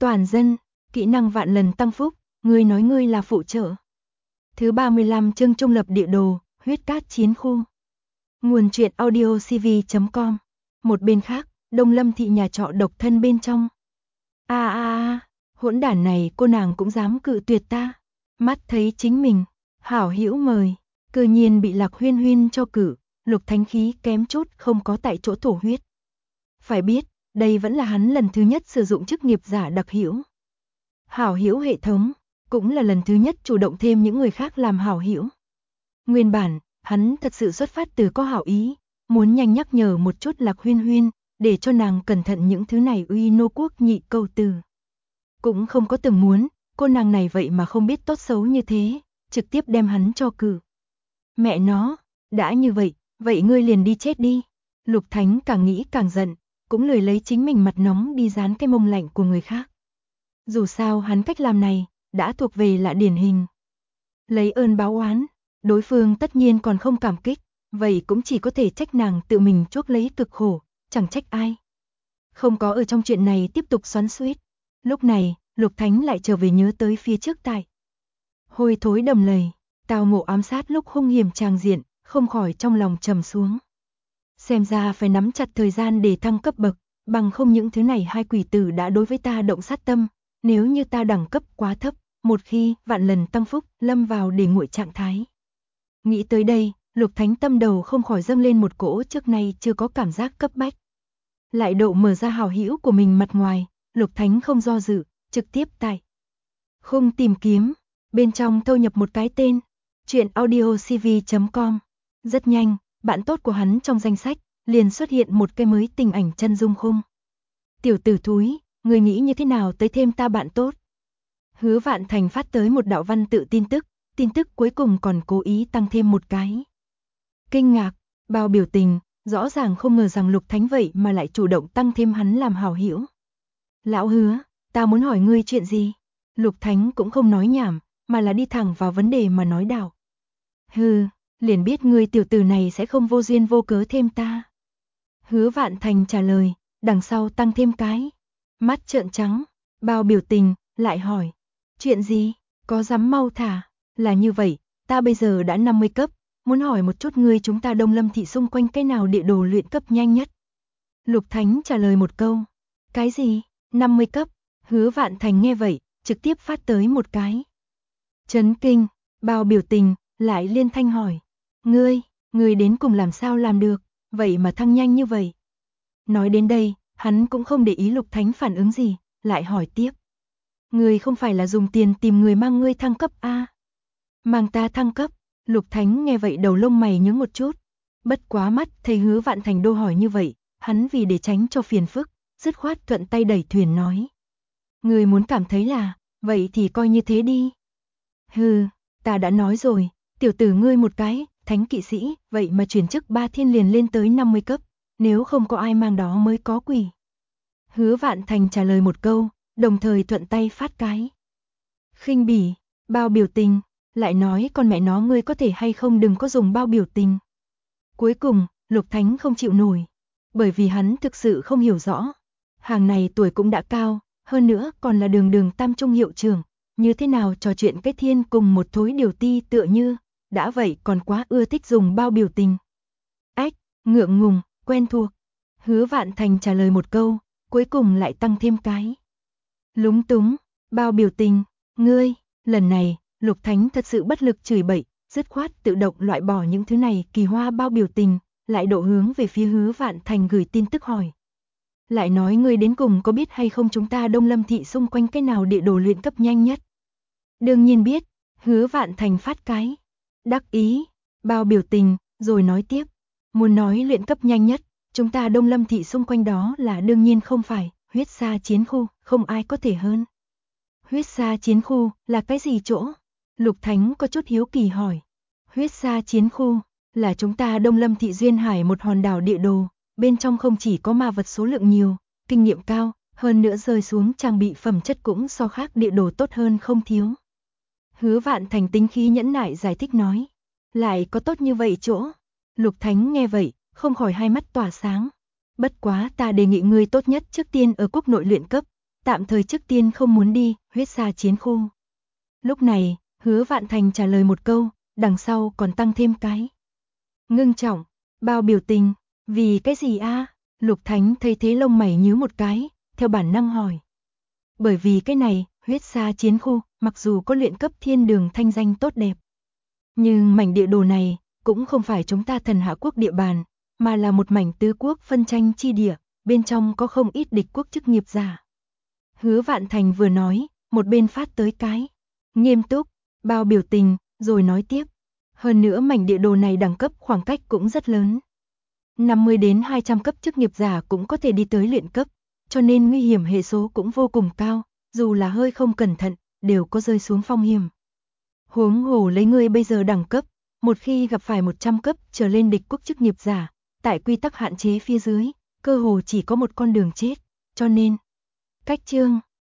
Toàn dân, kỹ năng vạn lần tăng phúc, ngươi nói ngươi là phụ trợ. Thứ 35 chương trung lập địa đồ, huyết cát chiến khu. Nguồn truyện audio cv.com. Một bên khác, Đông Lâm thị nhà trọ độc thân bên trong. Hỗn đản này cô nàng cũng dám cự tuyệt ta. Mắt thấy chính mình, hảo hữu mời, cư nhiên bị Lạc Huyên Huyên cho cử, Lục Thánh khí kém chút không có tại chỗ thổ huyết. Phải biết, đây vẫn là hắn lần thứ nhất sử dụng chức nghiệp giả đặc hữu. Hảo hữu hệ thống, cũng là lần thứ nhất chủ động thêm những người khác làm hảo hữu. Nguyên bản, hắn thật sự xuất phát từ có hảo ý, muốn nhanh nhắc nhở một chút Lạc Huyên Huyên, để cho nàng cẩn thận những thứ này uy nô quốc nhị câu từ. Cũng không có từng muốn, cô nàng này vậy mà không biết tốt xấu như thế, trực tiếp đem hắn cho cử. Mẹ nó, đã như vậy ngươi liền đi chết đi. Lục Thánh càng nghĩ càng giận, cũng lười lấy chính mình mặt nóng đi dán cái mông lạnh của người khác. Dù sao hắn cách làm này, đã thuộc về là điển hình. Lấy ơn báo oán, đối phương tất nhiên còn không cảm kích, vậy cũng chỉ có thể trách nàng tự mình chuốc lấy cực khổ, chẳng trách ai. Không có ở trong chuyện này tiếp tục xoắn xuýt. Lúc này, Lục Thánh lại trở về nhớ tới phía trước tại. Hôi thối đầm lầy, tao ngộ ám sát lúc hung hiểm tràng diện, không khỏi trong lòng trầm xuống. Xem ra phải nắm chặt thời gian để thăng cấp bậc, bằng không những thứ này hai quỷ tử đã đối với ta động sát tâm, nếu như ta đẳng cấp quá thấp, một khi vạn lần tăng phúc, lâm vào để nguội trạng thái. Nghĩ tới đây, Lục Thánh tâm đầu không khỏi dâng lên một cỗ trước nay chưa có cảm giác cấp bách. Lại độ mở ra hào hữu của mình mặt ngoài, Lục Thánh không do dự, trực tiếp tại khung tìm kiếm, bên trong thâu nhập một cái tên, truyện audio cv.com. Rất nhanh, bạn tốt của hắn trong danh sách, liền xuất hiện một cái mới tình ảnh chân dung khung. Tiểu tử thúi, người nghĩ như thế nào tới thêm ta bạn tốt? Hứa Vạn Thành phát tới một đạo văn tự tin tức cuối cùng còn cố ý tăng thêm một cái. Kinh ngạc, bao biểu tình, rõ ràng không ngờ rằng Lục Thánh vậy mà lại chủ động tăng thêm hắn làm hảo hữu. Lão Hứa, ta muốn hỏi ngươi chuyện gì? Lục Thánh cũng không nói nhảm, mà là đi thẳng vào vấn đề mà nói đạo. Hừ, liền biết ngươi tiểu tử này sẽ không vô duyên vô cớ thêm ta. Hứa Vạn Thành trả lời, đằng sau tăng thêm cái. Mắt trợn trắng, bao biểu tình, lại hỏi. Chuyện gì? Có dám mau thả? Là như vậy, ta bây giờ đã 50 cấp, muốn hỏi một chút ngươi chúng ta Đông Lâm thị xung quanh cái nào địa đồ luyện cấp nhanh nhất? Lục Thánh trả lời một câu. Cái gì? 50 cấp? Hứa Vạn Thành nghe vậy, trực tiếp phát tới một cái. Chấn kinh, bao biểu tình, lại liên thanh hỏi. Ngươi đến cùng làm sao làm được, vậy mà thăng nhanh như vậy? Nói đến đây, hắn cũng không để ý Lục Thánh phản ứng gì, lại hỏi tiếp. Ngươi không phải là dùng tiền tìm người mang ngươi thăng cấp a? Mang ta thăng cấp? Lục Thánh nghe vậy đầu lông mày nhướng một chút. Bất quá mắt thấy Hứa Vạn Thành đô hỏi như vậy, hắn vì để tránh cho phiền phức, dứt khoát thuận tay đẩy thuyền nói. Ngươi muốn cảm thấy là, vậy thì coi như thế đi. Hừ, ta đã nói rồi, tiểu tử ngươi một cái, thánh kỵ sĩ, vậy mà chuyển chức 3 thiên liền lên tới 50 cấp, nếu không có ai mang đó mới có quỷ. Hứa Vạn Thành trả lời một câu, đồng thời thuận tay phát cái. Khinh bỉ, bao biểu tình, lại nói con mẹ nó ngươi có thể hay không đừng có dùng bao biểu tình. Cuối cùng, Lục Thánh không chịu nổi, bởi vì hắn thực sự không hiểu rõ. Hàng này tuổi cũng đã cao, hơn nữa còn là đường tam trung hiệu trưởng, như thế nào trò chuyện cái thiên cùng một thối điều ti tựa như, đã vậy còn quá ưa thích dùng bao biểu tình. Ách, ngượng ngùng, quen thuộc. Hứa Vạn Thành trả lời một câu, cuối cùng lại tăng thêm cái. Lúng túng, bao biểu tình, ngươi, lần này, Lục Thánh thật sự bất lực chửi bậy, dứt khoát tự động loại bỏ những thứ này kỳ hoa bao biểu tình, lại độ hướng về phía Hứa Vạn Thành gửi tin tức hỏi. Lại nói ngươi đến cùng có biết hay không chúng ta Đông Lâm thị xung quanh cái nào địa đồ luyện cấp nhanh nhất? Đương nhiên biết, Hứa Vạn Thành phát cái. Đắc ý, bao biểu tình, rồi nói tiếp. Muốn nói luyện cấp nhanh nhất, chúng ta Đông Lâm thị xung quanh đó là đương nhiên không phải, huyết sa chiến khu, không ai có thể hơn. Huyết sa chiến khu là cái gì chỗ? Lục Thánh có chút hiếu kỳ hỏi. Huyết sa chiến khu là chúng ta Đông Lâm thị duyên hải một hòn đảo địa đồ, bên trong không chỉ có ma vật số lượng nhiều, kinh nghiệm cao, hơn nữa rơi xuống trang bị phẩm chất cũng so khác địa đồ tốt hơn không thiếu. Hứa Vạn Thành tính khí nhẫn nại giải thích nói. Lại có tốt như vậy chỗ? Lục Thánh nghe vậy, không khỏi hai mắt tỏa sáng. Bất quá ta đề nghị ngươi tốt nhất trước tiên ở quốc nội luyện cấp, tạm thời trước tiên không muốn đi, huyết sa chiến khu. Lúc này, Hứa Vạn Thành trả lời một câu, đằng sau còn tăng thêm cái. Ngưng trọng, bao biểu tình, vì cái gì a? Lục Thánh thấy thế lông mày nhíu một cái, theo bản năng hỏi. Bởi vì cái này, huyết sa chiến khu, mặc dù có luyện cấp thiên đường thanh danh tốt đẹp. Nhưng mảnh địa đồ này, cũng không phải chúng ta Thần Hạ Quốc địa bàn, mà là một mảnh tứ quốc phân tranh chi địa, bên trong có không ít địch quốc chức nghiệp giả. Hứa Vạn Thành vừa nói, một bên phát tới cái. Nghiêm túc, bao biểu tình, rồi nói tiếp. Hơn nữa mảnh địa đồ này đẳng cấp khoảng cách cũng rất lớn. 50 đến 200 cấp chức nghiệp giả cũng có thể đi tới luyện cấp, cho nên nguy hiểm hệ số cũng vô cùng cao, dù là hơi không cẩn thận, đều có rơi xuống phong hiểm. Huống hồ lấy ngươi bây giờ đẳng cấp, một khi gặp phải 100 cấp trở lên địch quốc chức nghiệp giả, tại quy tắc hạn chế phía dưới, cơ hồ chỉ có một con đường chết, cho nên cách chương